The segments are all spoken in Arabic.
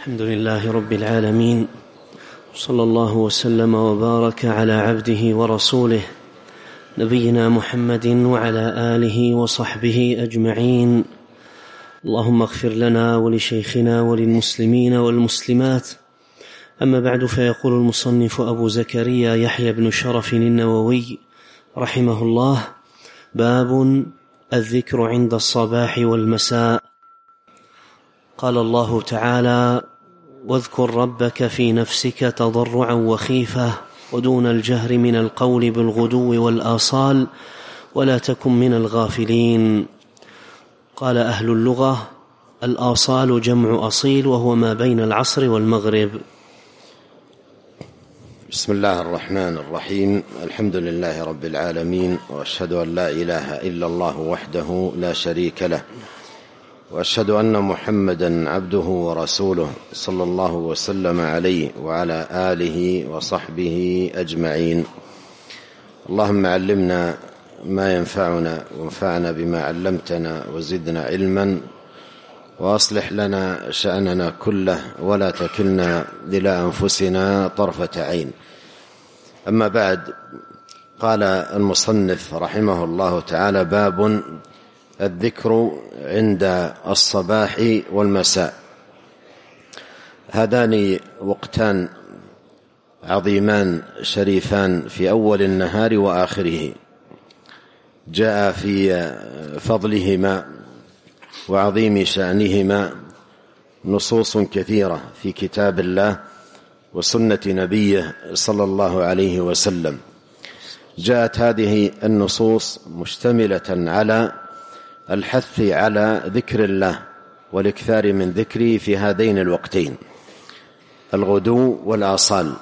الحمد لله رب العالمين، صلى الله وسلم وبارك على عبده ورسوله نبينا محمد وعلى آله وصحبه أجمعين. اللهم اغفر لنا ولشيخنا وللمسلمين والمسلمات. أما بعد، فيقول المصنف أبو زكريا يحيى بن شرف النووي رحمه الله: باب الذكر عند الصباح والمساء. قال الله تعالى: واذكر ربك في نفسك تضرعا وخيفة ودون الجهر من القول بالغدو والآصال ولا تكن من الغافلين. قال أهل اللغة: الآصال جمع أصيل، وهو ما بين العصر والمغرب. بسم الله الرحمن الرحيم. الحمد لله رب العالمين، وأشهد أن لا إله إلا الله وحده لا شريك له، وأشهد أن محمدا عبده ورسوله صلى الله وسلم عليه وعلى آله وصحبه أجمعين. اللهم علمنا ما ينفعنا وانفعنا بما علمتنا وزدنا علما، وأصلح لنا شأننا كله ولا تكلنا إلى أنفسنا طرفة عين. أما بعد، قال المصنف رحمه الله تعالى: باب الذكر عند الصباح والمساء. هذان وقتان عظيمان شريفان في أول النهار وآخره، جاء في فضلهما وعظيم شأنهما نصوص كثيرة في كتاب الله وسنة نبيه صلى الله عليه وسلم. جاءت هذه النصوص مشتملة على الحث على ذكر الله والإكثار من ذكره في هذين الوقتين، الغدو والآصال،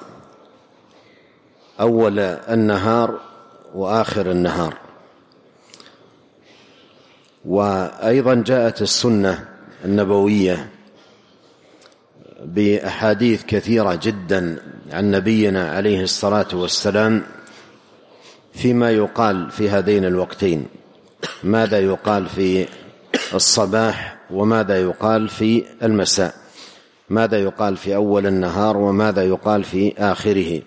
أول النهار وآخر النهار. وأيضا جاءت السنة النبوية بأحاديث كثيرة جدا عن نبينا عليه الصلاة والسلام فيما يقال في هذين الوقتين، ماذا يقال في الصباح وماذا يقال في المساء، ماذا يقال في أول النهار وماذا يقال في آخره.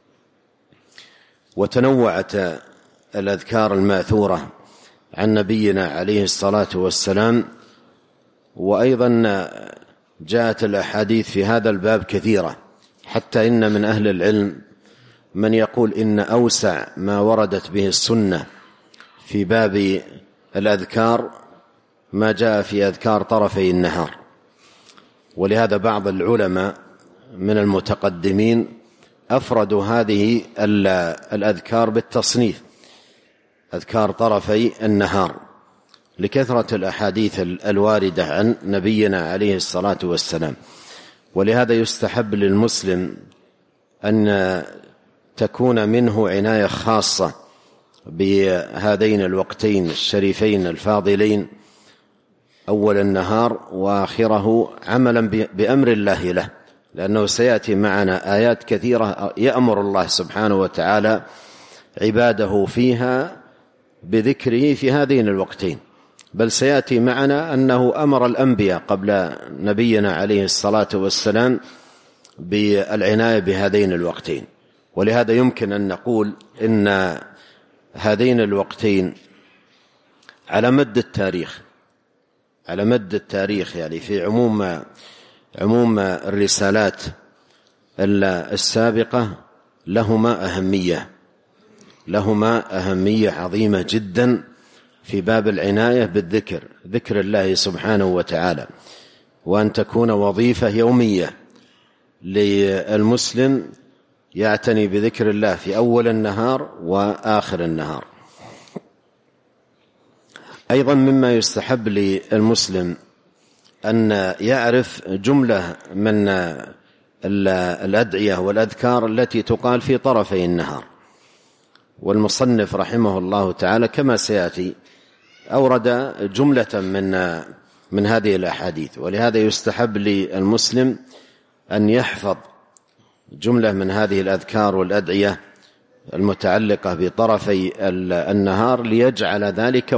وتنوعت الأذكار الماثورة عن نبينا عليه الصلاة والسلام، وأيضا جاءت الأحاديث في هذا الباب كثيرة، حتى إن من أهل العلم من يقول إن أوسع ما وردت به السنة في باب الأذكار ما جاء في أذكار طرفي النهار. ولهذا بعض العلماء من المتقدمين أفردوا هذه الأذكار بالتصنيف، أذكار طرفي النهار، لكثرة الأحاديث الواردة عن نبينا عليه الصلاة والسلام. ولهذا يستحب للمسلم أن تكون منه عناية خاصة بهذين الوقتين الشريفين الفاضلين، أول النهار وآخره، عملا بأمر الله له، لأنه سيأتي معنا آيات كثيرة يأمر الله سبحانه وتعالى عباده فيها بذكره في هذين الوقتين. بل سيأتي معنا أنه أمر الأنبياء قبل نبينا عليه الصلاة والسلام بالعناية بهذين الوقتين. ولهذا يمكن أن نقول إن هذين الوقتين على مد التاريخ يعني في عموم الرسالات السابقة لهما أهمية عظيمة جدا في باب العناية بالذكر، ذكر الله سبحانه وتعالى، وأن تكون وظيفة يومية للمسلم يعتني بذكر الله في أول النهار وآخر النهار. أيضا مما يستحب للمسلم أن يعرف جملة من الأدعية والأذكار التي تقال في طرفي النهار. والمصنف رحمه الله تعالى كما سيأتي أورد جملة من هذه الأحاديث، ولهذا يستحب للمسلم أن يحفظ جملة من هذه الأذكار والأدعية المتعلقة بطرفي النهار، ليجعل ذلك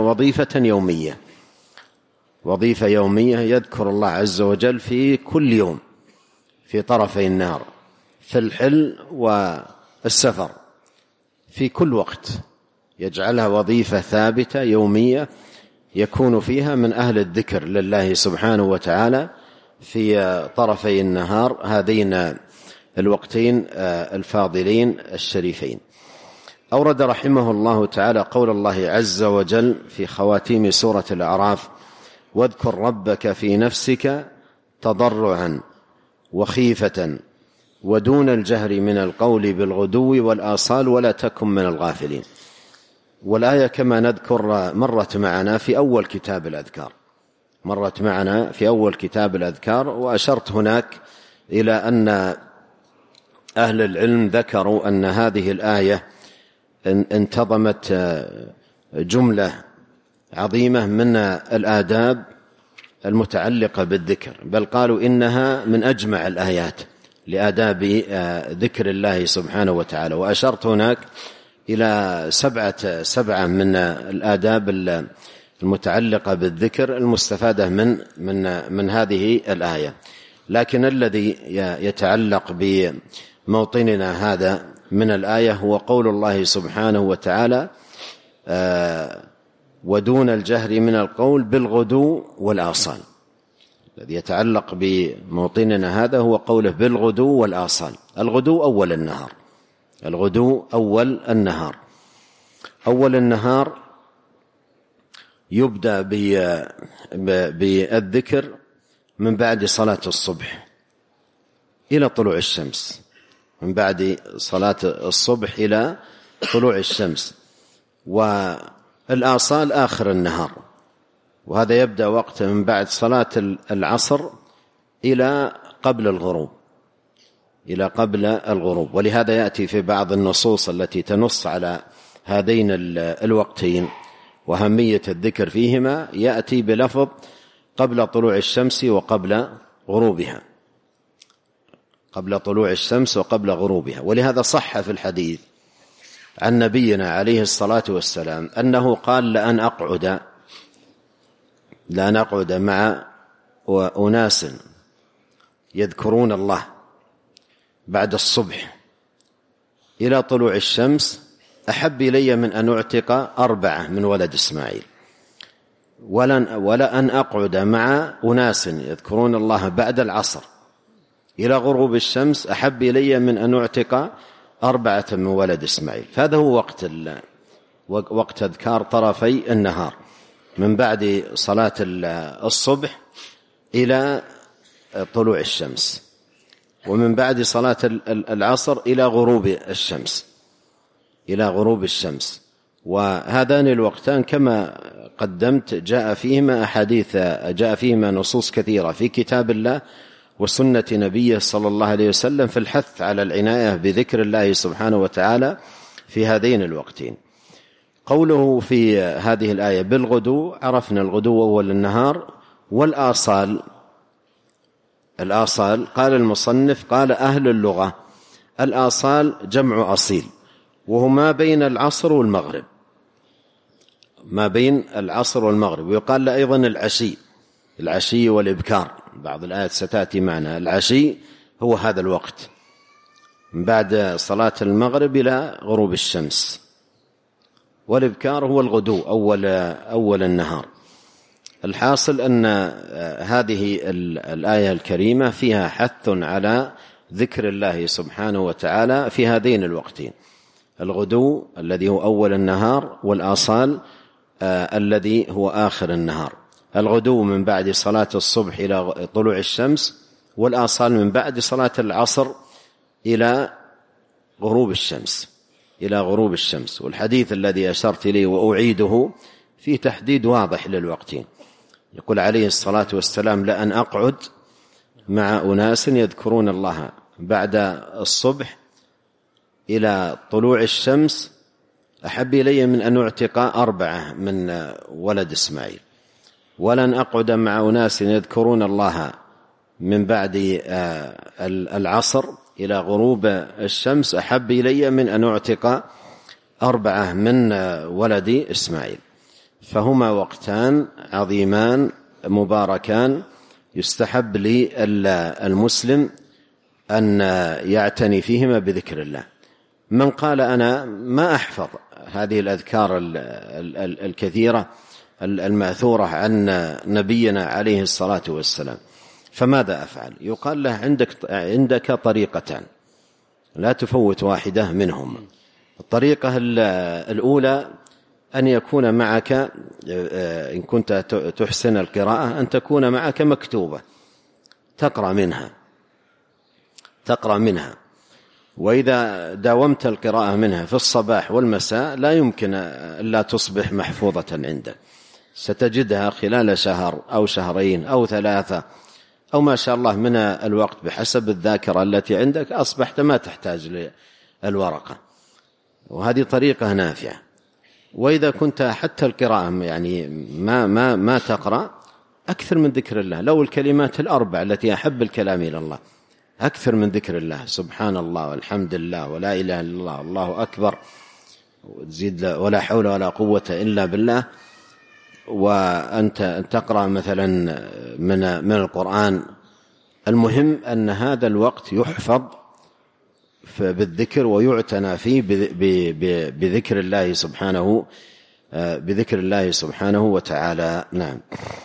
وظيفة يومية يذكر الله عز وجل في كل يوم في طرفي النهار، في الحل والسفر، في كل وقت يجعلها وظيفة ثابتة يومية يكون فيها من أهل الذكر لله سبحانه وتعالى في طرفي النهار، هذين الوقتين الفاضلين الشريفين. أورد رحمه الله تعالى قول الله عز وجل في خواتيم سورة الأعراف: واذكر ربك في نفسك تضرعا وخيفة ودون الجهر من القول بالغدو والآصال ولا تكن من الغافلين. والآية كما نذكر مرت معنا في أول كتاب الأذكار، وأشرت هناك إلى أن أهل العلم ذكروا أن هذه الآية انتظمت جملة عظيمة من الآداب المتعلقة بالذكر، بل قالوا إنها من أجمع الآيات لآداب ذكر الله سبحانه وتعالى. وأشرت هناك إلى سبعة من الآداب المتعلقة بالذكر المستفادة من هذه الآية. لكن الذي يتعلق بموطننا هذا من الآية هو قول الله سبحانه وتعالى: ودون الجهر من القول بالغدو والآصال. الذي يتعلق بموطننا هذا هو قوله بالغدو والآصال. الغدو أول النهار يبدأ بالذكر من بعد صلاة الصبح إلى طلوع الشمس، من بعد صلاة الصبح إلى طلوع الشمس. والآصال آخر النهار، وهذا يبدأ وقت من بعد صلاة العصر إلى قبل الغروب. ولهذا يأتي في بعض النصوص التي تنص على هذين الوقتين وأهمية الذكر فيهما، يأتي بلفظ قبل طلوع الشمس وقبل غروبها. ولهذا صح في الحديث عن نبينا عليه الصلاة والسلام أنه قال: لأن أقعد مع أناس يذكرون الله بعد الصبح إلى طلوع الشمس أحب إلي من أن أعتق 4 من ولد إسماعيل، ولأن أقعد مع أناس يذكرون الله بعد العصر إلى غروب الشمس أحب إلي من أن أعتق 4 من ولد إسماعيل. فهذا هو وقت أذكار طرفي النهار، من بعد صلاة الصبح إلى طلوع الشمس، ومن بعد صلاة العصر إلى غروب الشمس. وهذان الوقتان كما قدمت جاء فيهما نصوص كثيرة في كتاب الله وسنة نبيه صلى الله عليه وسلم في الحث على العناية بذكر الله سبحانه وتعالى في هذين الوقتين. قوله في هذه الآية بالغدو، عرفنا الغدو أول النهار. والآصال قال المصنف قال أهل اللغة الآصال جمع أصيل، وهو ما بين العصر والمغرب. ويقال له أيضا العشي والإبكار، بعض الآيات ستأتي معنا. العشي هو هذا الوقت من بعد صلاة المغرب إلى غروب الشمس، والإبكار هو الغدو أول النهار. الحاصل أن هذه الآية الكريمة فيها حث على ذكر الله سبحانه وتعالى في هذين الوقتين: الغدو الذي هو أول النهار، والآصال الذي هو آخر النهار. الغدو من بعد صلاة الصبح إلى طلوع الشمس، والآصال من بعد صلاة العصر إلى غروب الشمس. والحديث الذي أشرت إليه وأعيده في تحديد واضح للوقتين. يقول عليه الصلاة والسلام: لأن أقعد مع أناس يذكرون الله بعد الصبح إلى طلوع الشمس أحب إلي من أن أعتق 4 من ولد إسماعيل، ولن أقعد مع أناس يذكرون الله من بعد العصر إلى غروب الشمس أحب إلي من أن أعتق 4 من ولد إسماعيل. فهما وقتان عظيمان مباركان، يستحب للمسلم أن يعتني فيهما بذكر الله. من قال أنا ما أحفظ هذه الأذكار الكثيرة المأثورة عن نبينا عليه الصلاة والسلام فماذا أفعل؟ يقال له عندك طريقتان لا تفوت واحدة منهم. الطريقة الأولى أن يكون معك، إن كنت تحسن القراءة، أن تكون معك مكتوبة تقرأ منها، وإذا داومت القراءة منها في الصباح والمساء لا يمكن ألا تصبح محفوظة عندك، ستجدها خلال شهر أو شهرين أو 3 أو ما شاء الله من الوقت بحسب الذاكرة التي عندك أصبحت ما تحتاج للورقة، وهذه طريقة نافعة. وإذا كنت حتى القراءة يعني ما تقرأ، أكثر من ذكر الله، لو الكلمات الأربع التي أحب الكلام إلى الله أكثر من ذكر الله، سبحان الله والحمد لله ولا إله إلا الله الله أكبر، وتزيد ولا حول ولا قوة إلا بالله. وأنت تقرأ مثلا من القرآن. المهم أن هذا الوقت يحفظ بالذكر ويعتنى فيه بذكر الله سبحانه وتعالى. نعم.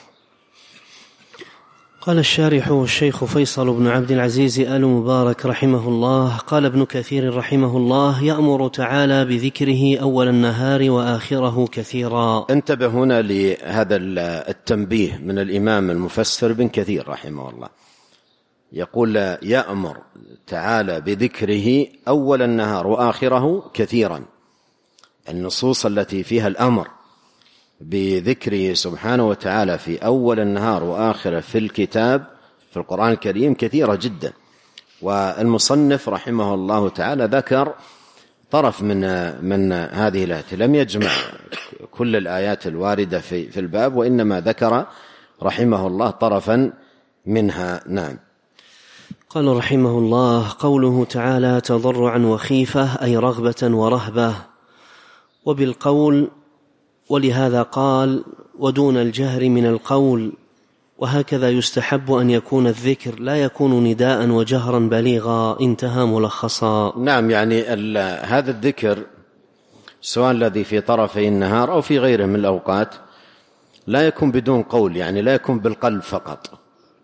قال الشارح الشيخ فيصل بن عبد العزيز آل مبارك رحمه الله: قال ابن كثير رحمه الله: يأمر تعالى بذكره أول النهار وآخره كثيرا. انتبه هنا لهذا التنبيه من الإمام المفسر بن كثير رحمه الله، يقول يأمر تعالى بذكره أول النهار وآخره كثيرا. النصوص التي فيها الأمر بذكره سبحانه وتعالى في أول النهار وآخره في الكتاب في القرآن الكريم كثيرة جدا، والمصنف رحمه الله تعالى ذكر طرف من هذه الآيات، لم يجمع كل الآيات الواردة في الباب، وإنما ذكر رحمه الله طرفا منها. نعم. قال رحمه الله: قوله تعالى تضرعا وخيفة أي رغبة ورهبة، وبالقول، ولهذا قال ودون الجهر من القول. وهكذا يستحب أن يكون الذكر لا يكون نداء وجهرا بليغا. انتهى ملخصا. نعم، يعني هذا الذكر سواء الذي في طرفي النهار أو في غيره من الأوقات لا يكون بدون قول، يعني لا يكون بالقلب فقط،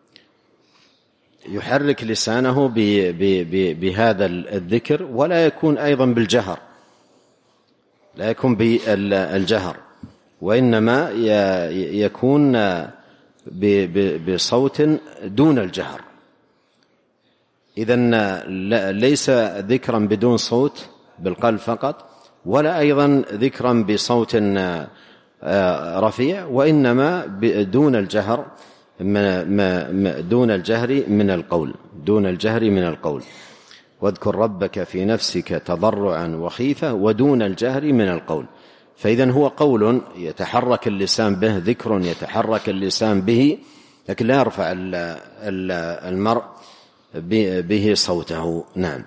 يحرك لسانه بهذا الذكر، ولا يكون أيضا بالجهر، لا يكون بالجهر، وإنما يكون بصوت دون الجهر. إذن ليس ذكرا بدون صوت بالقلب فقط، ولا أيضا ذكرا بصوت رفيع، وإنما دون الجهر دون الجهر من القول. واذكر ربك في نفسك تضرعا وخيفة ودون الجهر من القول. فإذن هو قول يتحرك اللسان به، ذكر يتحرك اللسان به، لكن لا يرفع المرء به صوته. نعم.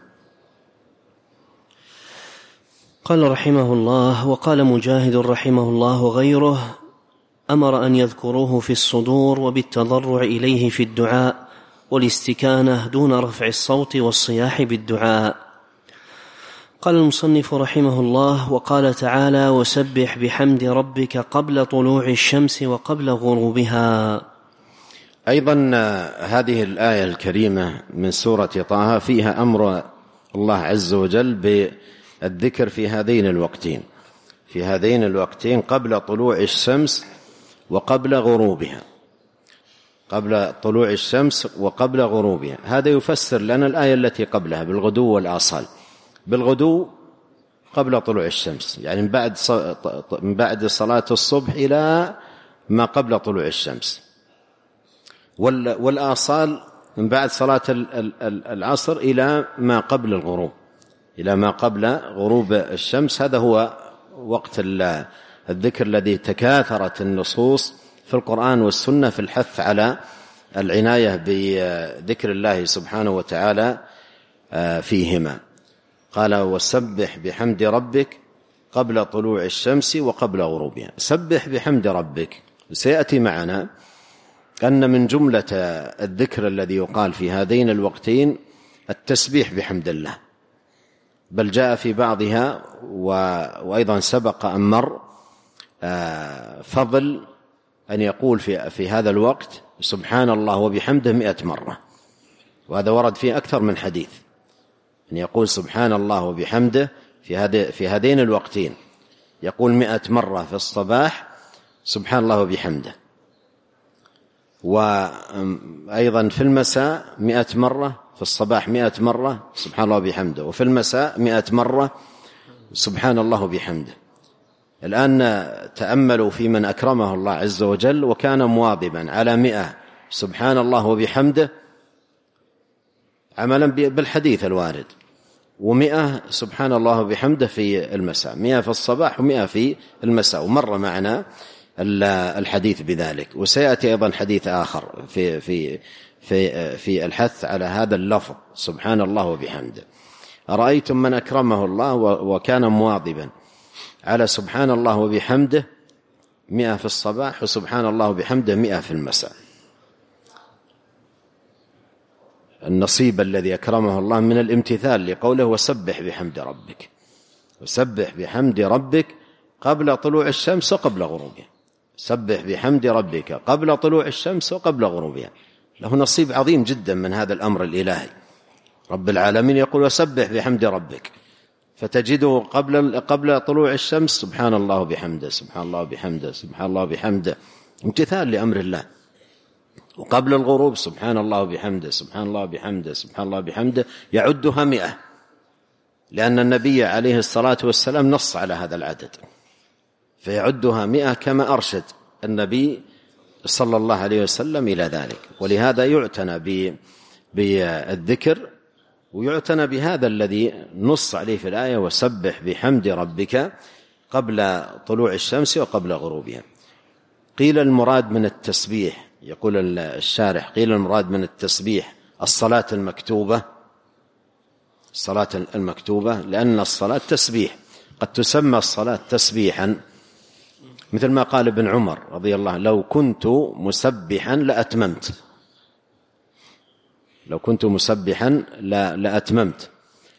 قال رحمه الله: وقال مجاهد رحمه الله وغيره: أمر أن يذكروه في الصدور وبالتضرع إليه في الدعاء والاستكانة دون رفع الصوت والصياح بالدعاء. قال المصنف رحمه الله: وقال تعالى: وسبح بحمد ربك قبل طلوع الشمس وقبل غروبها. أيضا هذه الآية الكريمة من سورة طه فيها أمر الله عز وجل بالذكر في هذين الوقتين قبل طلوع الشمس وقبل غروبها، قبل طلوع الشمس وقبل غروبها. هذا يفسر لنا الآية التي قبلها بالغدو والآصال. بالغدو قبل طلوع الشمس، يعني من بعد صلاة الصبح إلى ما قبل طلوع الشمس، والآصال من بعد صلاة العصر إلى ما قبل الغروب، إلى ما قبل غروب الشمس. هذا هو وقت الذكر الذي تكاثرت النصوص في القرآن والسنة في الحث على العناية بذكر الله سبحانه وتعالى فيهما. قال: وسبح بحمد ربك قبل طلوع الشمس وقبل غروبها. سبح بحمد ربك، سيأتي معنا أن من جملة الذكر الذي يقال في هذين الوقتين التسبيح بحمد الله، بل جاء في بعضها وأيضا سبق أن مر فضل أن يقول في هذا الوقت سبحان الله وبحمده 100 مرة، وهذا ورد فيه أكثر من حديث أن يقول سبحان الله وبحمده في هذين الوقتين، يقول 100 مرة في الصباح سبحان الله وبحمده، وأيضا في المساء 100 مرة، في الصباح 100 مرة سبحان الله وبحمده، وفي المساء 100 مرة سبحان الله وبحمده. الآن تأملوا في من أكرمه الله عز وجل وكان مواظبا على 100 سبحان الله وبحمده عملا بالحديث الوارد، و100 سبحان الله وبحمده في المساء، 100 في الصباح و100 في المساء، ومر معنا الحديث بذلك. وسيأتي أيضا حديث آخر في الحث على هذا اللفظ سبحان الله وبحمده. أرأيتم من أكرمه الله وكان مواظبا على سبحان الله وبحمده 100 في الصباح وسبحان الله وبحمده 100 في المساء، النصيب الذي أكرمه الله من الامتثال لقوله وسبح بحمد ربك، وسبح بحمد ربك قبل طلوع الشمس وقبل غروبها، سبح بحمد ربك قبل طلوع الشمس وقبل غروبها. له نصيب عظيم جدا من هذا الأمر الإلهي. رب العالمين يقول وسبح بحمد ربك، فتجده قبل طلوع الشمس سبحان الله بحمده سبحان الله بحمده سبحان الله بحمده، امتثال لأمر الله. وقبل الغروب سبحان الله بحمده سبحان الله بحمده سبحان الله بحمده، يعدها 100، لأن النبي عليه الصلاة والسلام نص على هذا العدد، فيعدها 100 كما أرشد النبي صلى الله عليه وسلم إلى ذلك. ولهذا يعتنى بالذكر، ويعتنى بهذا الذي نص عليه في الآية وسبح بحمد ربك قبل طلوع الشمس وقبل غروبها. قيل المراد من التسبيح، يقول الشارح قيل المراد من التسبيح الصلاة المكتوبة، الصلاة المكتوبة، لأن الصلاة تسبيح، قد تسمى الصلاة تسبيحا، مثل ما قال ابن عمر رضي الله عنه لو كنت مسبحا لأتممت، لو كنت مسبحا لأتممت.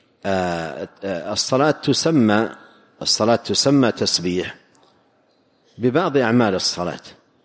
الصلاة تسمى تسبيح ببعض أعمال الصلاة،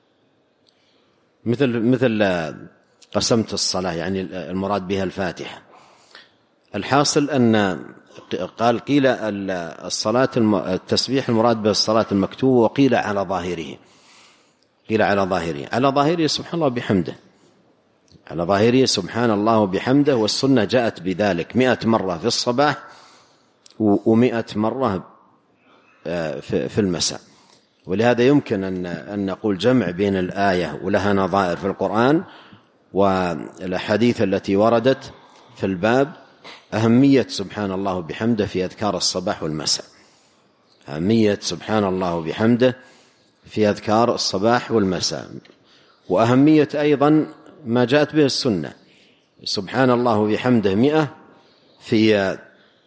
مثل قسمت الصلاة، يعني المراد بها الفاتحة. الحاصل أن قيل الصلاة التسبيح المراد به الصلاة المكتوبة، وقيل على ظاهره، قيل على ظاهره سبحان الله بحمده، على ظاهره سبحان الله بحمده. والسنة جاءت بذلك 100 مرة في الصباح و100 مرة في المساء. ولهذا يمكن أن نقول جمع بين الآية ولها نظائر في القرآن والأحاديث التي وردت في الباب، أهمية سبحان الله بحمده في أذكار الصباح والمساء، أهمية سبحان الله بحمده في أذكار الصباح والمساء، وأهمية أيضا ما جاءت به السنة سبحان الله بحمده 100 في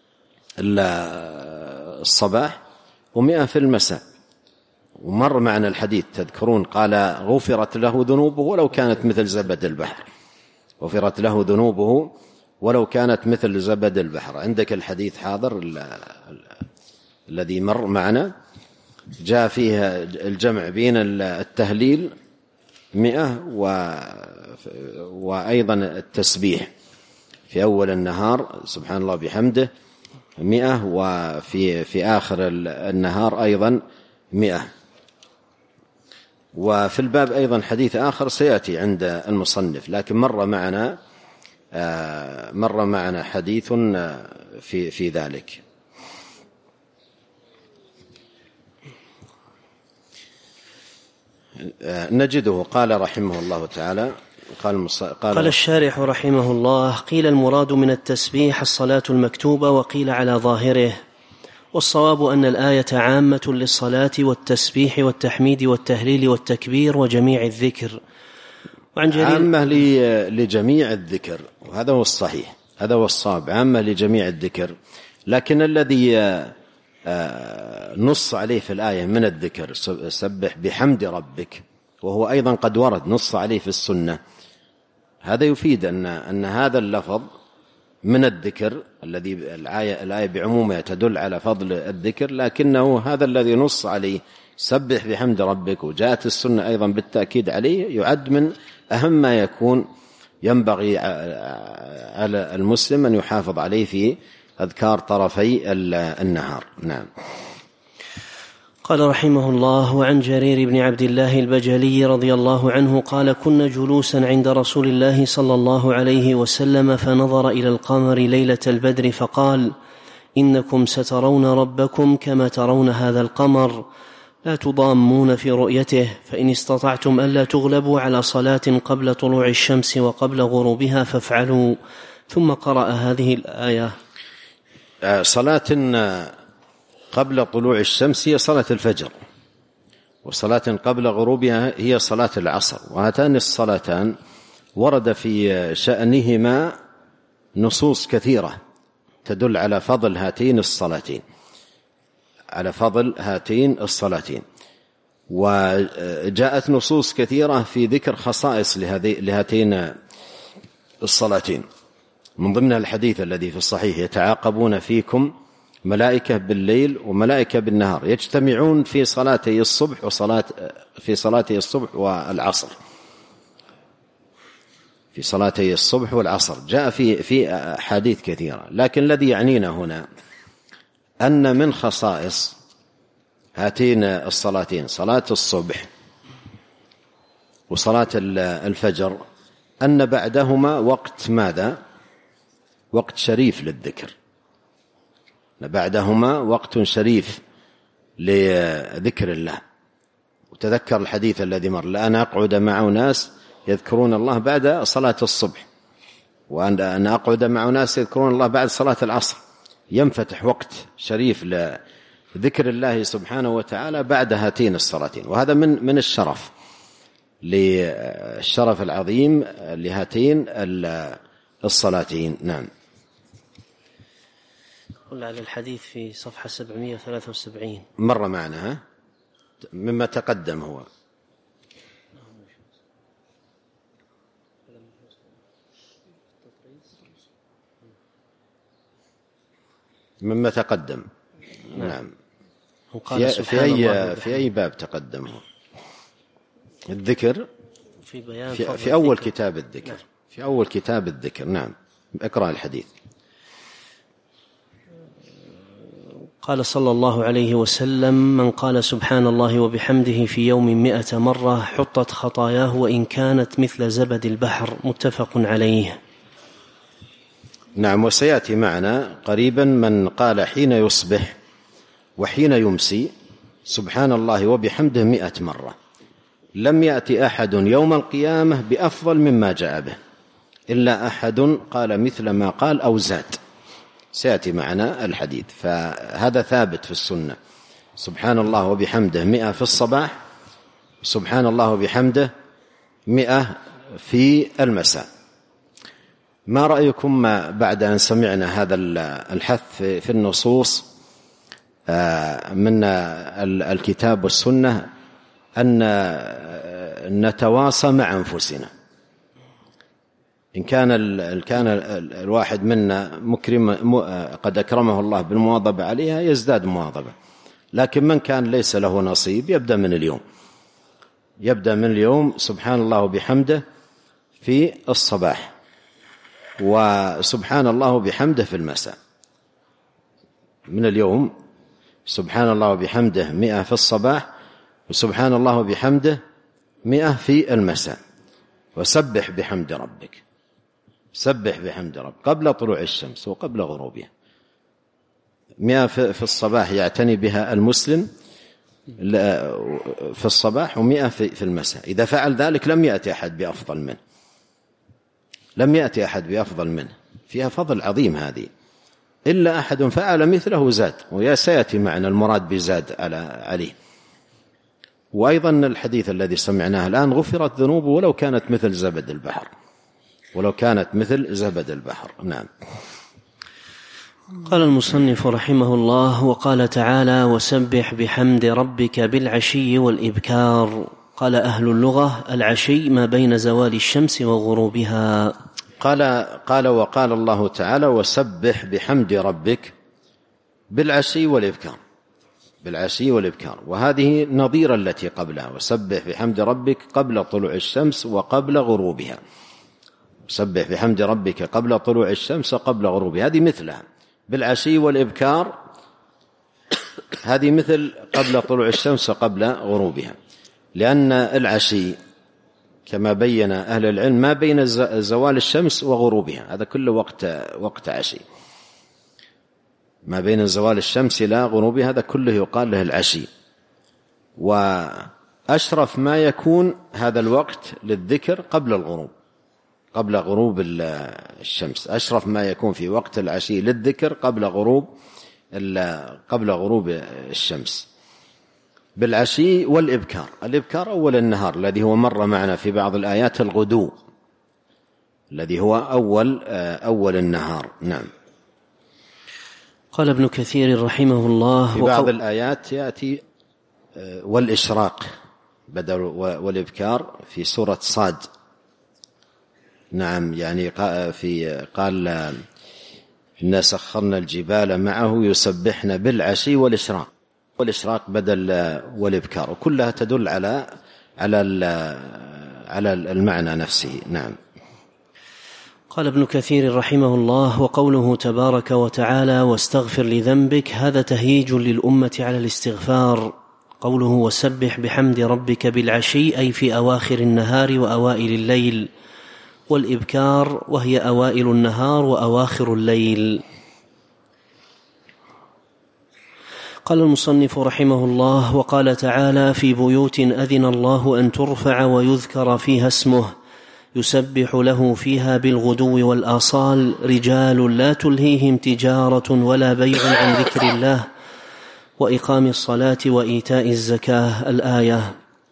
الصباح و100 في المساء. ومر معنا الحديث تذكرون قال غفرت له ذنوبه ولو كانت مثل زبد البحر، غفرت له ذنوبه ولو كانت مثل زبد البحر. عندك الحديث حاضر الذي مر معنا، جاء فيه الجمع بين التهليل 100 وأيضا التسبيح في أول النهار سبحان الله بحمده 100، وفي آخر النهار أيضا 100. وفي الباب أيضا حديث آخر سيأتي عند المصنف، لكن مر معنا حديث في ذلك. نجده قال رحمه الله تعالى قال الشارح رحمه الله قيل المراد من التسبيح الصلاة المكتوبة، وقيل على ظاهره، والصواب أن الآية عامة للصلاة والتسبيح والتحميد والتهليل والتكبير وجميع الذكر. عامة لجميع الذكر، وهذا هو الصحيح، هذا هو الصواب، عامة لجميع الذكر. لكن الذي نص عليه في الآية من الذكر سبح بحمد ربك، وهو أيضا قد ورد نص عليه في السنة، هذا يفيد أن هذا اللفظ من الذكر الذي الآية بعمومها تدل على فضل الذكر، لكنه هذا الذي نص عليه سبح بحمد ربك، وجاءت السنة أيضا بالتأكيد عليه، يعد من أهم ما يكون ينبغي على المسلم أن يحافظ عليه في أذكار طرفي النهار. نعم. قال رحمه الله: وعن جرير بن عبد الله البجلي رضي الله عنه قال: كنا جلوسا عند رسول الله صلى الله عليه وسلم فنظر إلى القمر ليلة البدر فقال: إنكم سترون ربكم كما ترون هذا القمر، لا تضامون في رؤيته، فإن استطعتم ألا تغلبوا على صلاة قبل طلوع الشمس وقبل غروبها فافعلوا. ثم قرأ هذه الآية. صلاة قبل طلوع الشمس هي صلاة الفجر، وصلاة قبل غروبها هي صلاة العصر، وهاتان الصلاتان ورد في شأنهما نصوص كثيرة تدل على فضل هاتين الصلاتين، وجاءت نصوص كثيرة في ذكر خصائص لهاتين الصلاتين، من ضمن الحديث الذي في الصحيح: يتعاقبون فيكم ملائكة بالليل وملائكة بالنهار يجتمعون في صلاتي الصبح والعصر، في صلاتي الصبح والعصر. جاء في أحاديث كثيرة، لكن الذي يعنينا هنا أن من خصائص هاتين الصلاتين، صلاة الصبح وصلاة الفجر، أن بعدهما وقت ماذا؟ وقت شريف للذكر، بعدهما وقت شريف لذكر الله. وتذكر الحديث الذي مر: لأن أقعد مع ناس يذكرون الله بعد صلاة الصبح، وأن أقعد مع ناس يذكرون الله بعد صلاة العصر. ينفتح وقت شريف لذكر الله سبحانه وتعالى بعد هاتين الصلاتين، وهذا من الشرف العظيم لهاتين الصلاتين. نعم. قل على الحديث في صفحة 773 مر معنا مما تقدم، هو مما تقدم. نعم. في أي باب تقدم هو؟ الذكر في أول كتاب الذكر. نعم. في أول كتاب الذكر. نعم. اقرأ الحديث. قال صلى الله عليه وسلم: من قال سبحان الله وبحمده في يوم 100 مرة حطت خطاياه وإن كانت مثل زبد البحر. متفق عليه. نعم. وسيأتي معنا قريبا من قال حين يصبح وحين يمسي سبحان الله وبحمده 100 مرة لم يأتي أحد يوم القيامة بأفضل مما جاء به إلا أحد قال مثل ما قال أو زاد. سيأتي معنا الحديث، فهذا ثابت في السنة: سبحان الله وبحمده 100 في الصباح، سبحان الله وبحمده 100 في المساء. ما رأيكم بعد أن سمعنا هذا الحث في النصوص من الكتاب والسنة أن نتواصى مع أنفسنا؟ إن كان الواحد منا مكرم قد أكرمه الله بالمواظبة عليها يزداد مواظبة، لكن من كان ليس له نصيب يبدأ من اليوم سبحان الله وبحمده في الصباح، وسبحان الله وبحمده في المساء. من اليوم سبحان الله وبحمده 100 في الصباح، وسبحان الله وبحمده 100 في المساء. وسبح بحمد ربك، سبح بحمد ربك قبل طلوع الشمس وقبل غروبها. 100 في الصباح يعتني بها المسلم في الصباح، و100 في المساء. إذا فعل ذلك لم يأتي أحد بأفضل منه، فيها فضل عظيم هذه. إلا أحد فعل مثله زاد، وسيأتي معنا المراد بزاد عليه. وأيضا الحديث الذي سمعناه الآن: غفرت ذنوبه ولو كانت مثل زبد البحر. نعم. قال المصنف رحمه الله: وقال تعالى: وسبح بحمد ربك بالعشي والإبكار. قال أهل اللغة: العشي ما بين زوال الشمس وغروبها. قال وقال الله تعالى: وسبح بحمد ربك بالعشي والإبكار. بالعشي والإبكار، وهذه نظير التي قبلها: وسبح بحمد ربك قبل طلوع الشمس وقبل غروبها. سبح بحمد ربك قبل طلوع الشمس وقبل غروبها، هذه مثلها. بالعشي والإبكار هذه مثل قبل طلوع الشمس وقبل غروبها، لأن العشي كما بين أهل العلم ما بين زوال الشمس وغروبها، هذا كله وقت عشي. ما بين زوال الشمس إلى غروبها هذا كله يقال له العشي. وأشرف ما يكون هذا الوقت للذكر قبل الغروب، قبل غروب الشمس. أشرف ما يكون في وقت العشي للذكر قبل غروب الشمس. بالعشي والإبكار. الإبكار أول النهار الذي هو مر معنا في بعض الآيات، الغدو الذي هو أول النهار. نعم. قال ابن كثير رحمه الله: في بعض الآيات يأتي والإشراق بدل والإبكار في سورة صاد. نعم، يعني قال إنا سخرنا الجبال معه يسبحن بالعشي والإشراق، والإشراق بدل والإبكار، وكلها تدل على المعنى نفسه. نعم. قال ابن كثير رحمه الله: وقوله تبارك وتعالى: واستغفر لذنبك، هذا تهييج للأمة على الاستغفار. قوله وسبح بحمد ربك بالعشي أي في أواخر النهار وأوائل الليل، والإبكار وهي أوائل النهار وأواخر الليل. قال المصنف رحمه الله: وقال تعالى: في بيوت أذن الله أن ترفع ويذكر فيها اسمه يسبح له فيها بالغدو والآصال رجال لا تلهيهم تجارة ولا بيع عن ذكر الله وإقام الصلاة وإيتاء الزكاة. الآية.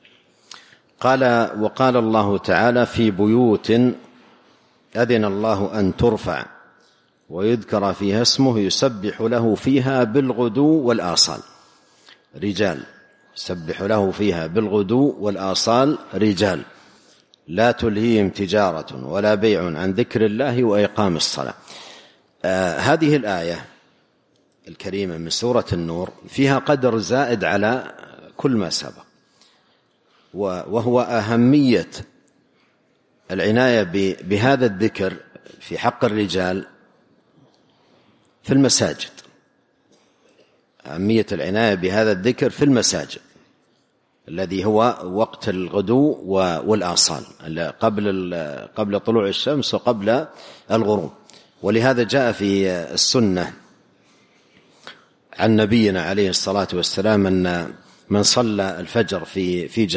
وقال الله تعالى: في بيوت أذن الله أن ترفع ويذكر فيها اسمه يسبح له فيها بالغدو والآصال رجال. يسبح له فيها بالغدو والآصال رجال لا تلهيهم تجارة ولا بيع عن ذكر الله وإقام الصلاة. هذه الآية الكريمة من سورة النور فيها قدر زائد على كل ما سبق، وهو أهمية العناية بهذا الذكر في حق الرجال في المساجد. أهمية العناية بهذا الذكر في المساجد الذي هو وقت الغدو والآصال قبل طلوع الشمس وقبل الغروب. ولهذا جاء في السنة عن نبينا عليه الصلاة والسلام أن من صلى الفجر في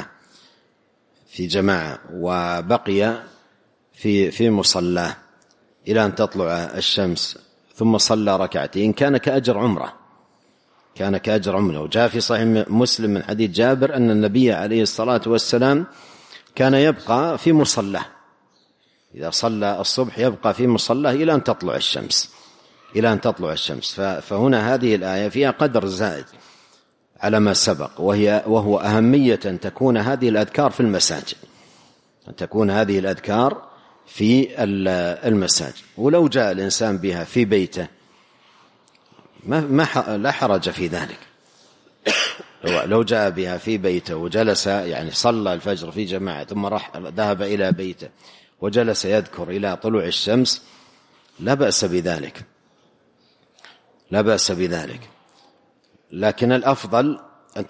جماعة وبقي في مصلاه إلى أن تطلع الشمس ثم صلى ركعتين كان كأجر عمره. وجاء في صحيح مسلم من حديث جابر أن النبي عليه الصلاة والسلام كان يبقى في مصلاه، إذا صلى الصبح يبقى في مصلاه إلى أن تطلع الشمس. فهنا هذه الآية فيها قدر زائد على ما سبق، وهو أهمية أن تكون هذه الأذكار في المساجد، ولو جاء الإنسان بها في بيته لا حرج في ذلك. لو جاء بها في بيته وجلس، يعني صلى الفجر في جماعة ثم ذهب إلى بيته وجلس يذكر إلى طلوع الشمس لا بأس بذلك. لكن الأفضل أن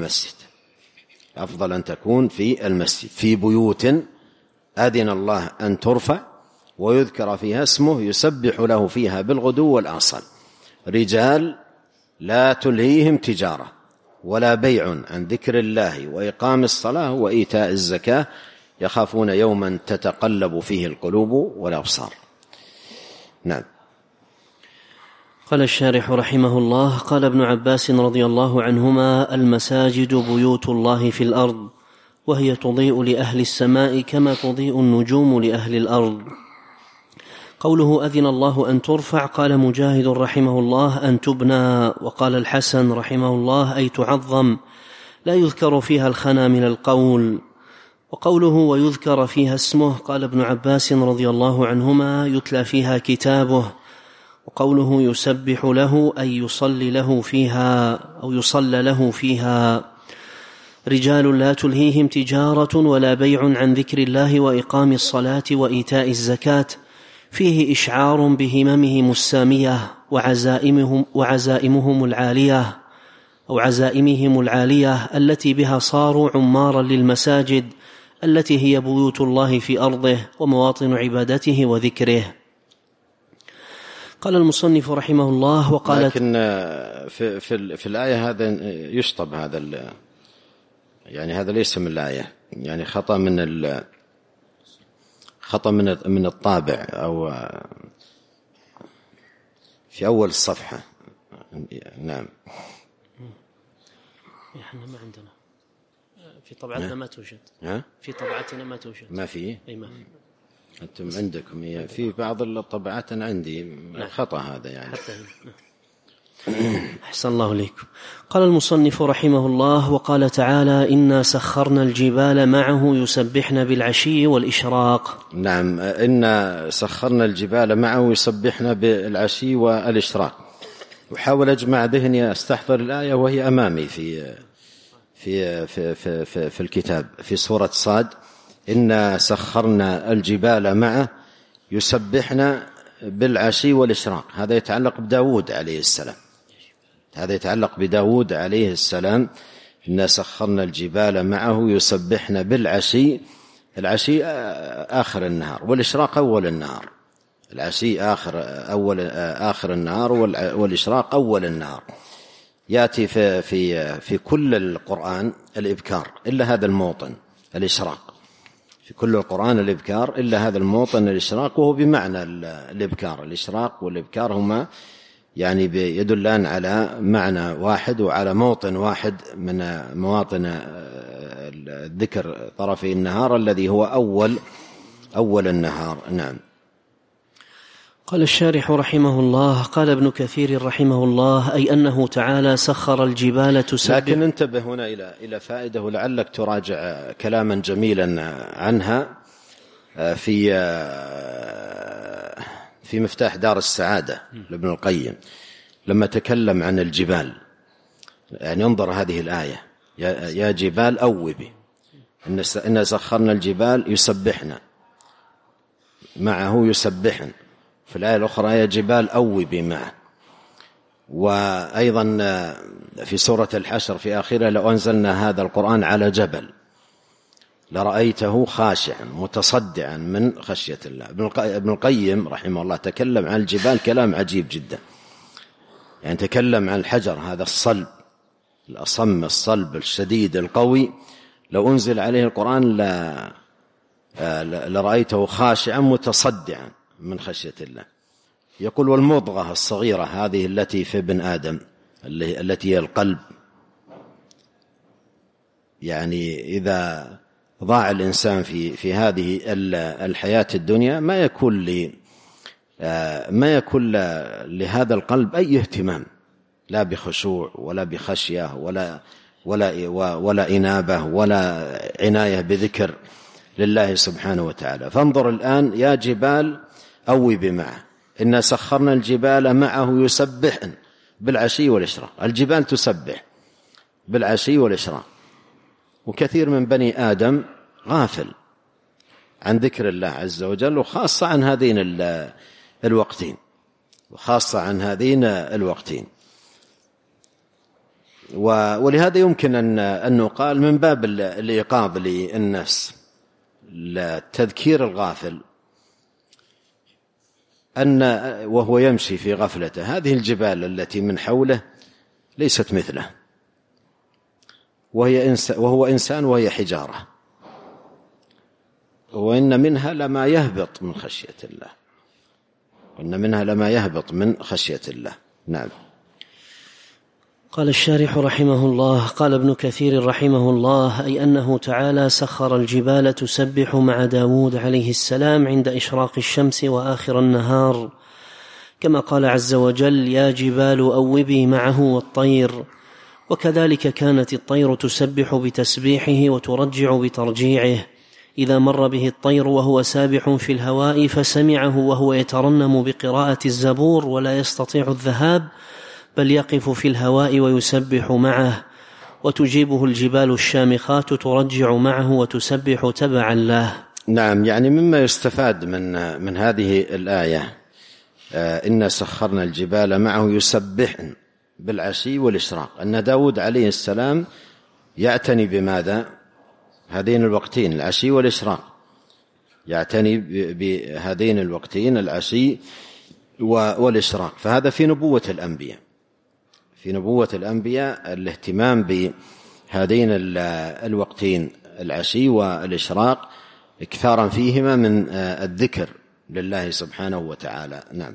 تكون في المسجد. في بيوت أذن الله أن ترفع ويذكر فيها اسمه يسبح له فيها بالغدو والآصال رجال لا تلهيهم تجارة ولا بيع عن ذكر الله وإقام الصلاة وإيتاء الزكاة يخافون يوما تتقلب فيه القلوب والأبصار. نعم. قال الشارح رحمه الله: قال ابن عباس رضي الله عنهما: المساجد بيوت الله في الأرض، وهي تضيء لأهل السماء كما تضيء النجوم لأهل الأرض. قوله أذن الله أن ترفع، قال مجاهد رحمه الله: أن تبنى. وقال الحسن رحمه الله: أي تعظم، لا يذكر فيها الخنا من القول. وقوله ويذكر فيها اسمه، قال ابن عباس رضي الله عنهما يتلى فيها كتابه. وقوله يسبح له أي يصلي له فيها أو يصلى له فيها. رجال لا تلهيهم تجارة ولا بيع عن ذكر الله وإقام الصلاة وإيتاء الزكاة، فيه إشعار بهممهم السامية وعزائمهم العالية التي بها صاروا عمارا للمساجد التي هي بيوت الله في أرضه ومواطن عبادته وذكره. قال المصنف رحمه الله لكن في الآية هذا يشطب يعني هذا ليس من الآية، يعني خطأ من الطابع أو في أول الصفحة. نعم. احنا ما عندنا في طبعتنا ما توجد. في طبعتنا ما توجد. ما في. اي ما في. أنتم عندكم في بعض الطبعات عندي خطأ هذا يعني. حتى أحسن الله إليكم. قال المصنف رحمه الله وقال تعالى إنا سخرنا الجبال معه يسبحن بالعشي والإشراق. نعم، إنا سخرنا الجبال معه يسبحن بالعشي والإشراق. وحاول أجمع ذهني أستحضر الآية وهي أمامي في الكتاب في سورة صاد. إنا سخرنا الجبال معه يسبحن بالعشي والإشراق. هذا يتعلق بداود عليه السلام. إنا سخرنا الجبال معه يسبحن بالعشي. العشي آخر النهار والإشراق أول النهار. العشي آخر النهار والإشراق أول النهار. يأتي في كل القرآن الإبكار إلا هذا الموطن الإشراق. في كل القرآن الإبكار إلا هذا الموطن الإشراق، وهو بمعنى الإبكار. الإشراق والإبكار هما يعني يدلان على معنى واحد وعلى موطن واحد من مواطن الذكر طرفي النهار الذي هو أول النهار. نعم. قال الشارح رحمه الله قال ابن كثير رحمه الله أي أنه تعالى سخر الجبال تسبح. لكن انتبه هنا إلى فائدة ولعلك تراجع كلاما جميلا عنها في مفتاح دار السعادة لابن القيم لما تكلم عن الجبال. يعني انظر هذه الآية يا جبال أوبي إن سخرنا الجبال يسبحنا معه يسبحن. في الآية الأخرى يا جبال أوبي معه. وأيضا في سورة الحشر في آخرها لو أنزلنا هذا القرآن على جبل لرأيته خاشعا متصدعا من خشية الله. ابن القيم رحمه الله تكلم عن الجبال كلام عجيب جدا. يعني تكلم عن الحجر هذا الصلب الأصم الصلب الشديد القوي، لو أنزل عليه القرآن لرأيته خاشعا متصدعا من خشية الله. يقول والمضغة الصغيرة هذه التي في ابن آدم التي هي القلب، يعني إذا ضاع الإنسان في هذه الحياة الدنيا ما يكون لهذا القلب أي اهتمام، لا بخشوع ولا بخشية ولا إنابة ولا عناية بذكر لله سبحانه وتعالى. فانظر الآن يا جبال أوبي معه إنا سخرنا الجبال معه يسبحن بالعشي والإشراق. الجبال تسبح بالعشي والإشراق، وكثير من بني آدم غافل عن ذكر الله عز وجل، وخاصة عن هذين الوقتين ولهذا يمكن أن نقال من باب الإيقاظ للنفس لتذكير الغافل أن وهو يمشي في غفلته هذه الجبال التي من حوله ليست مثله، وهو إنسان وهي حجارة، وإن منها لما يهبط من خشية الله. نعم. قال الشارح رحمه الله قال ابن كثير رحمه الله أي أنه تعالى سخر الجبال تسبح مع داود عليه السلام عند إشراق الشمس وآخر النهار، كما قال عز وجل يا جبال أوبي معه والطير. وكذلك كانت الطير تسبح بتسبيحه وترجع بترجيعه، إذا مر به الطير وهو سابح في الهواء فسمعه وهو يترنم بقراءة الزبور ولا يستطيع الذهاب بل يقف في الهواء ويسبح معه، وتجيبه الجبال الشامخات ترجع معه وتسبح تبعا له. نعم، يعني مما يستفاد من هذه الآية إن سخرنا الجبال معه يسبحن بالعشي والإشراق، أن داود عليه السلام يعتني بماذا؟ هذين الوقتين العشي والإشراق، يعتني بهذين الوقتين العشي والإشراق. فهذا في نبوة الأنبياء، في نبوة الأنبياء الاهتمام بهذين الوقتين العشي والإشراق إكثارا فيهما من الذكر لله سبحانه وتعالى. نعم.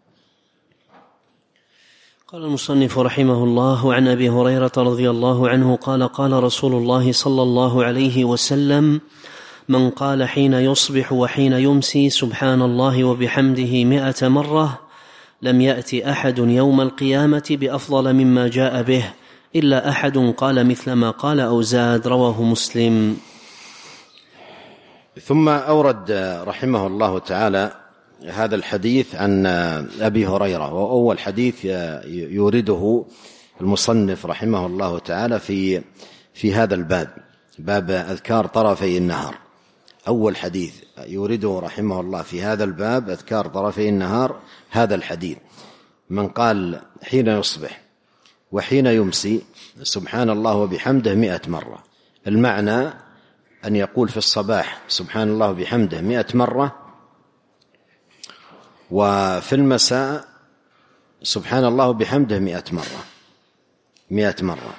قال المصنف رحمه الله: عن أبي هريرة رضي الله عنه قال: قال رسول الله صلى الله عليه وسلم: من قال حين يصبح وحين يمسي سبحان الله وبحمده 100 مرة لم يأتي أحد يوم القيامة بأفضل مما جاء به إلا أحد قال مثل ما قال أو زاد. رواه مسلم. ثم أورد رحمه الله تعالى هذا الحديث عن أبي هريرة، وأول حديث يورده المصنف رحمه الله تعالى في هذا الباب، باب أذكار طرفي النهار. أول حديث يورده رحمه الله في هذا الباب أذكار طرفي النهار هذا الحديث: من قال حين يصبح وحين يمسي سبحان الله وبحمده 100 مرة. المعنى أن يقول في الصباح سبحان الله وبحمده 100 مرة، وفي المساء سبحان الله وبحمده 100 مرة 100 مرة.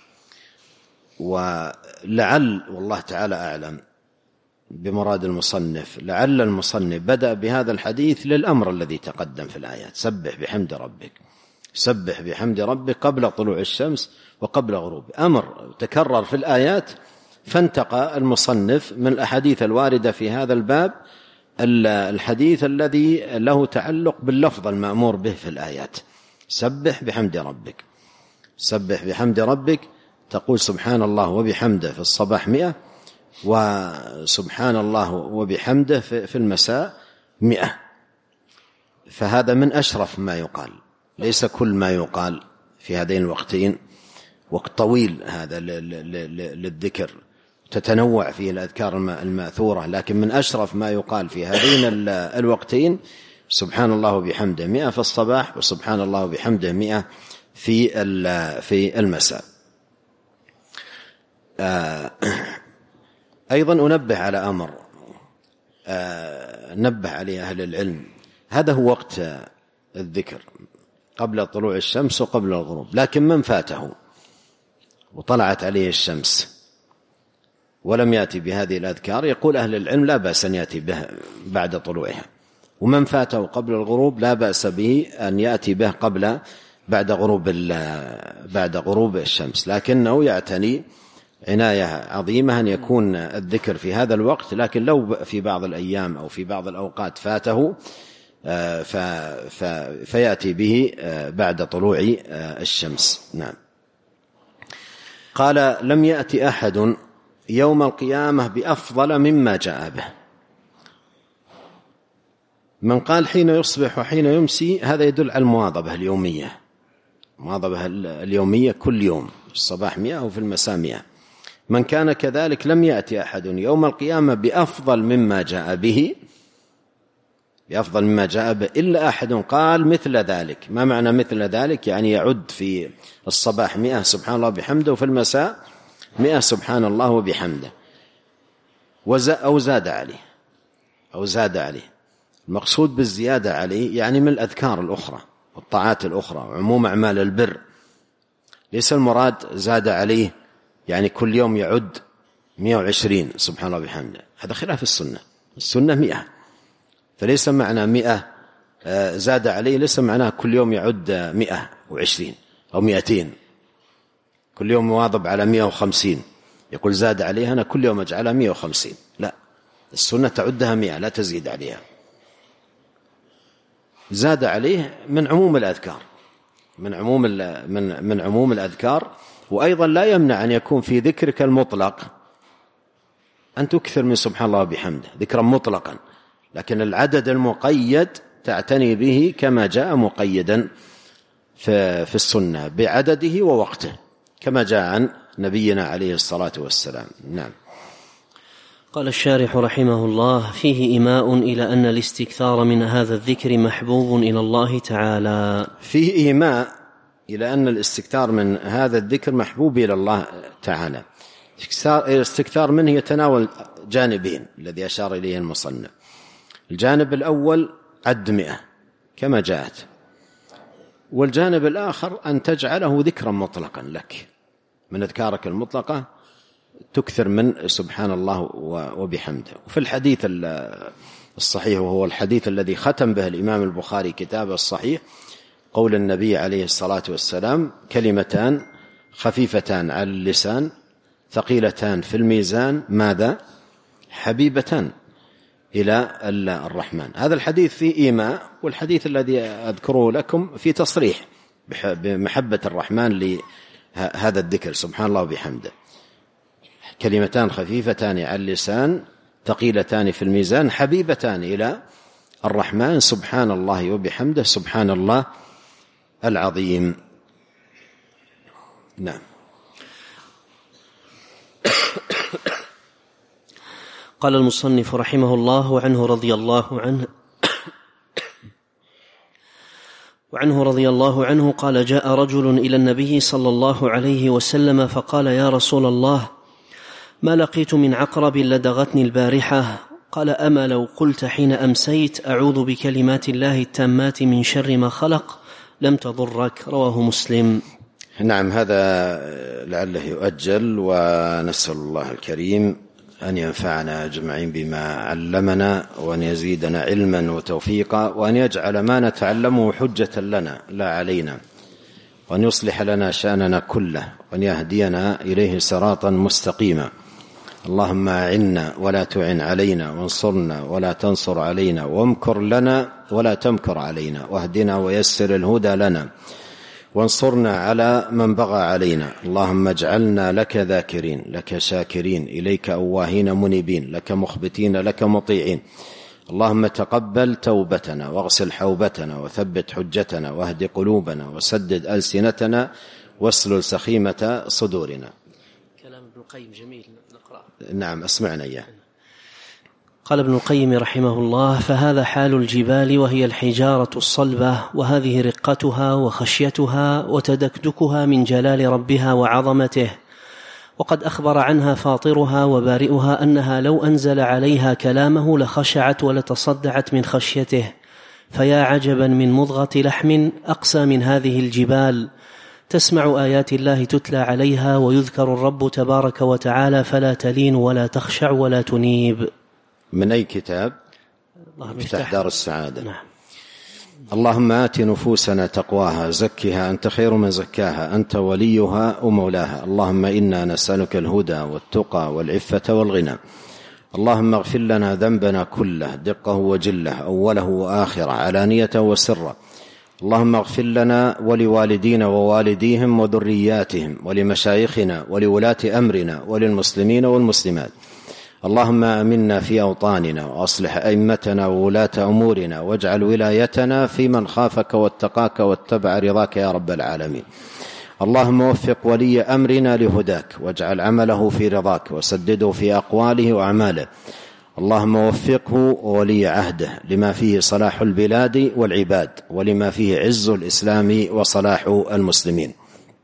ولعل والله تعالى أعلم بمراد المصنف، لعل المصنف بدأ بهذا الحديث للأمر الذي تقدم في الآيات: سبح بحمد ربك، سبح بحمد ربك قبل طلوع الشمس وقبل غروب. أمر تكرر في الآيات، فانتقى المصنف من الأحاديث الواردة في هذا الباب الحديث الذي له تعلق باللفظ المأمور به في الآيات: سبح بحمد ربك. سبح بحمد ربك، تقول سبحان الله وبحمده في الصباح 100، وسبحان الله وبحمده في المساء 100. فهذا من أشرف ما يقال، ليس كل ما يقال في هذين الوقتين، وقت طويل هذا للذكر، تتنوع فيه الأذكار المأثورة، لكن من أشرف ما يقال في هذين الوقتين سبحان الله وبحمده 100 في الصباح، وسبحان الله وبحمده 100 في المساء. أيضا أنبه على أمر نبه عليه أهل العلم: هذا هو وقت الذكر قبل طلوع الشمس وقبل الغروب، لكن من فاته وطلعت عليه الشمس ولم يأتي بهذه الأذكار، يقول أهل العلم لا بأس أن يأتي به بعد طلوعها، ومن فاته قبل الغروب لا بأس به أن يأتي به بعد غروب الشمس، لكنه يعتني عناية عظيمة أن يكون الذكر في هذا الوقت. لكن لو في بعض الأيام أو في بعض الأوقات فاته فيأتي به بعد طلوع الشمس. نعم. قال: لم يأتي أحد يوم القيامة بأفضل مما جاء به. من قال حين يصبح وحين يمسي، هذا يدل على المواظبة اليومية، المواظبة اليومية كل يوم، في الصباح 100 وفي المساء 100. من كان كذلك لم يأتي أحد يوم القيامة بأفضل مما جاء به، بأفضل مما جاء به إلا أحد قال مثل ذلك. ما معنى مثل ذلك؟ يعني يعد في الصباح 100 سبحان الله وبحمده، وفي المساء 100 سبحان الله وبحمده، أو زاد عليه. المقصود بالزيادة عليه يعني من الأذكار الأخرى والطاعات الأخرى وعموم أعمال البر. ليس المراد زاد عليه يعني كل يوم يعد 120 سبحان الله وبحمده، هذا خلاف السنة. السنة 100، فليس معنى 100 زاد عليه ليس معناه كل يوم يعد 120 أو 200، كل يوم مواظب على 150 يقول زاد عليها أنا كل يوم أجعلها 150. لا، السنة تعدها 100 لا تزيد عليها. زاد عليه من عموم الأذكار، من عموم الأذكار. وأيضا لا يمنع أن يكون في ذكرك المطلق أن تكثر من سبحان الله وبحمده ذكرا مطلقا، لكن العدد المقيد تعتني به كما جاء مقيدا في السنة بعدده ووقته كما جاء عن نبينا عليه الصلاة والسلام. نعم. قال الشارح رحمه الله: فيه إيماء إلى أن الاستكثار من هذا الذكر محبوب إلى الله تعالى. فيه إيماء إلى أن الاستكثار من هذا الذكر محبوب إلى الله تعالى. الاستكثار منه يتناول جانبين الذي أشار إليه المصنف. الجانب الأول عد 100 كما جاءت، والجانب الآخر أن تجعله ذكرا مطلقا لك من أذكارك المطلقة، تكثر من سبحان الله وبحمده. وفي الحديث الصحيح، وهو الحديث الذي ختم به الإمام البخاري كتابه الصحيح، قول النبي عليه الصلاة والسلام: كلمتان خفيفتان على اللسان ثقيلتان في الميزان، ماذا؟ حبيبتان إلى الرحمن. هذا الحديث فيه إيماء، والحديث الذي أذكره لكم في تصريح بمحبة الرحمن لهذا الذكر سبحان الله وبحمده. كلمتان خفيفتان على اللسان ثقيلتان في الميزان حبيبتان إلى الرحمن، سبحان الله وبحمده، سبحان الله العظيم. نعم. قال المصنف رحمه الله: وعنه رضي الله عنه قال: جاء رجل إلى النبي صلى الله عليه وسلم فقال: يا رسول الله، ما لقيت من عقرب لدغتني البارحة. قال: أما لو قلت حين أمسيت: أعوذ بكلمات الله التامات من شر ما خلق، لم تضرك. رواه مسلم. نعم. هذا لعله يؤجل، ونسأل الله الكريم أن ينفعنا أجمعين بما علمنا، وأن يزيدنا علما وتوفيقا، وأن يجعل ما نتعلمه حجة لنا لا علينا، وأن يصلح لنا شأننا كله، وأن يهدينا إليه صراطا مستقيما. اللهم أعنا ولا تعن علينا، وانصرنا ولا تنصر علينا، وامكر لنا ولا تمكر علينا، واهدنا ويسر الهدى لنا، وانصرنا على من بغى علينا. اللهم اجعلنا لك ذاكرين، لك شاكرين، إليك أواهين منيبين، لك مخبتين، لك مطيعين. اللهم تقبل توبتنا، واغسل حوبتنا، وثبت حجتنا، واهد قلوبنا، وسدد ألسنتنا، واسلل سخيمة صدورنا. كلام ابن القيم جميل، نقرأ. نعم، أسمعنا إياه. قال ابن القيم رحمه الله: فهذا حال الجبال، وهي الحجارة الصلبة، وهذه رقتها وخشيتها وتدكدكها من جلال ربها وعظمته. وقد أخبر عنها فاطرها وبارئها أنها لو أنزل عليها كلامه لخشعت ولتصدعت من خشيته. فيا عجبا من مضغة لحم أقسى من هذه الجبال، تسمع آيات الله تتلى عليها، ويذكر الرب تبارك وتعالى، فلا تلين ولا تخشع ولا تنيب. من أي كتاب؟ مفتاح دار السعادة. نعم. اللهم آت نفوسنا تقواها، زكها أنت خير من زكاها، أنت وليها ومولاها. اللهم إنا نسألك الهدى والتقى والعفة والغنى. اللهم اغفر لنا ذنبنا كله، دقه وجله، أوله وآخره، علانيته وسره. اللهم اغفر لنا ولوالدينا ووالديهم وذرياتهم، ولمشايخنا ولولاة أمرنا، وللمسلمين والمسلمات. اللهم آمنا في أوطاننا، وأصلح أئمتنا وولاة أمورنا، واجعل ولايتنا في من خافك واتقاك واتبع رضاك يا رب العالمين. اللهم وفق ولي أمرنا لهداك، واجعل عمله في رضاك، وسدده في أقواله وأعماله. اللهم وفقه وولي عهده لما فيه صلاح البلاد والعباد، ولما فيه عز الإسلام وصلاح المسلمين.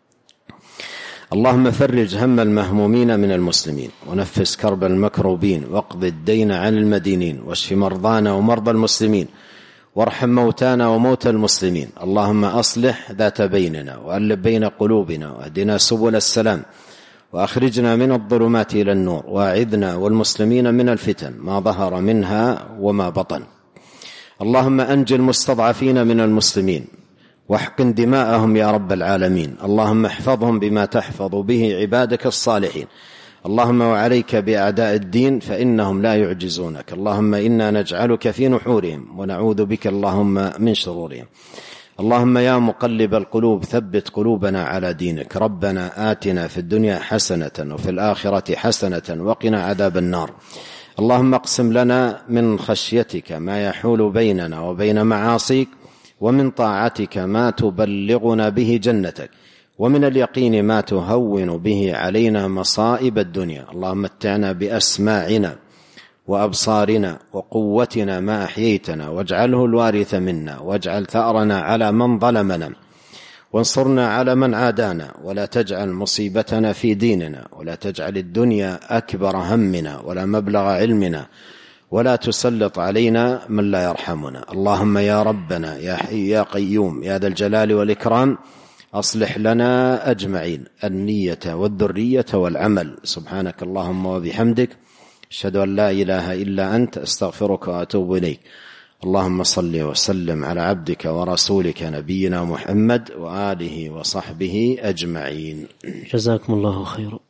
اللهم فرج هم المهمومين من المسلمين، ونفس كرب المكروبين، واقض الدين عن المدينين، واشف مرضانا ومرضى المسلمين، وارحم موتانا وموتى المسلمين. اللهم أصلح ذات بيننا، وألف بين قلوبنا، واهدنا سبل السلام، وأخرجنا من الظلمات إلى النور، وأعذنا والمسلمين من الفتن ما ظهر منها وما بطن. اللهم أنج المستضعفين من المسلمين، واحقن دماءهم يا رب العالمين. اللهم احفظهم بما تحفظ به عبادك الصالحين. اللهم وعليك بأعداء الدين، فإنهم لا يعجزونك. اللهم إنا نجعلك في نحورهم، ونعوذ بك اللهم من شرورهم. اللهم يا مقلب القلوب ثبت قلوبنا على دينك. ربنا آتنا في الدنيا حسنة وفي الآخرة حسنة وقنا عذاب النار. اللهم اقسم لنا من خشيتك ما يحول بيننا وبين معاصيك، ومن طاعتك ما تبلغنا به جنتك، ومن اليقين ما تهون به علينا مصائب الدنيا. اللهم متعنا بأسماعنا وأبصارنا وقوتنا ما أحييتنا، واجعله الوارث منا، واجعل ثأرنا على من ظلمنا، وانصرنا على من عادانا، ولا تجعل مصيبتنا في ديننا، ولا تجعل الدنيا أكبر همنا ولا مبلغ علمنا، ولا تسلط علينا من لا يرحمنا. اللهم يا ربنا يا حي يا قيوم يا ذا الجلال والإكرام، أصلح لنا أجمعين النية والذرية والعمل. سبحانك اللهم وبحمدك، أشهد أن لا إله إلا أنت، أستغفرك وأتوب إليك. اللهم صل وسلم على عبدك ورسولك نبينا محمد وآله وصحبه أجمعين. جزاكم الله خيرا.